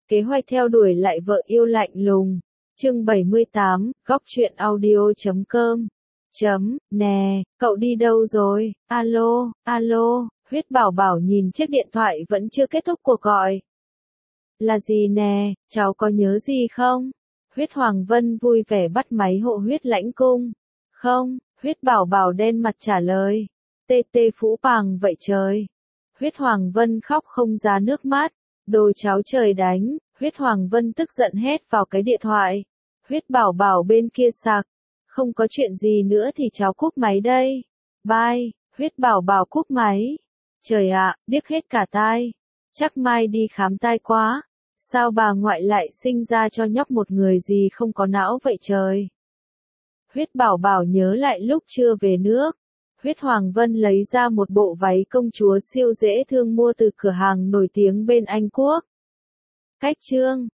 Kế hoạch theo đuổi lại vợ yêu lạnh lùng. Chương 78, góc truyện audio.com. Nè, cậu đi đâu rồi? Alo, alo, Huyết Bảo Bảo nhìn chiếc điện thoại vẫn chưa kết thúc cuộc gọi. Là gì nè, cháu có nhớ gì không? Huyết Hoàng Vân vui vẻ bắt máy hộ Huyết Lãnh Cung. Không, Huyết Bảo Bảo đen mặt trả lời. Tê tê phũ phàng vậy trời. Huyết Hoàng Vân khóc không ra nước mắt. Đồ cháu trời đánh, Huyết Hoàng Vân tức giận hét vào cái điện thoại. Huyết Bảo Bảo bên kia sạc. Không có chuyện gì nữa thì cháu cúp máy đây. Bye, Huyết Bảo Bảo cúp máy. Trời ạ, điếc hết cả tai. Chắc mai đi khám tai quá. Sao bà ngoại lại sinh ra cho nhóc một người gì không có não vậy trời? Huyết Bảo Bảo nhớ lại lúc chưa về nước. Huyết Hoàng Vân lấy ra một bộ váy công chúa siêu dễ thương mua từ cửa hàng nổi tiếng bên Anh Quốc. Cách chương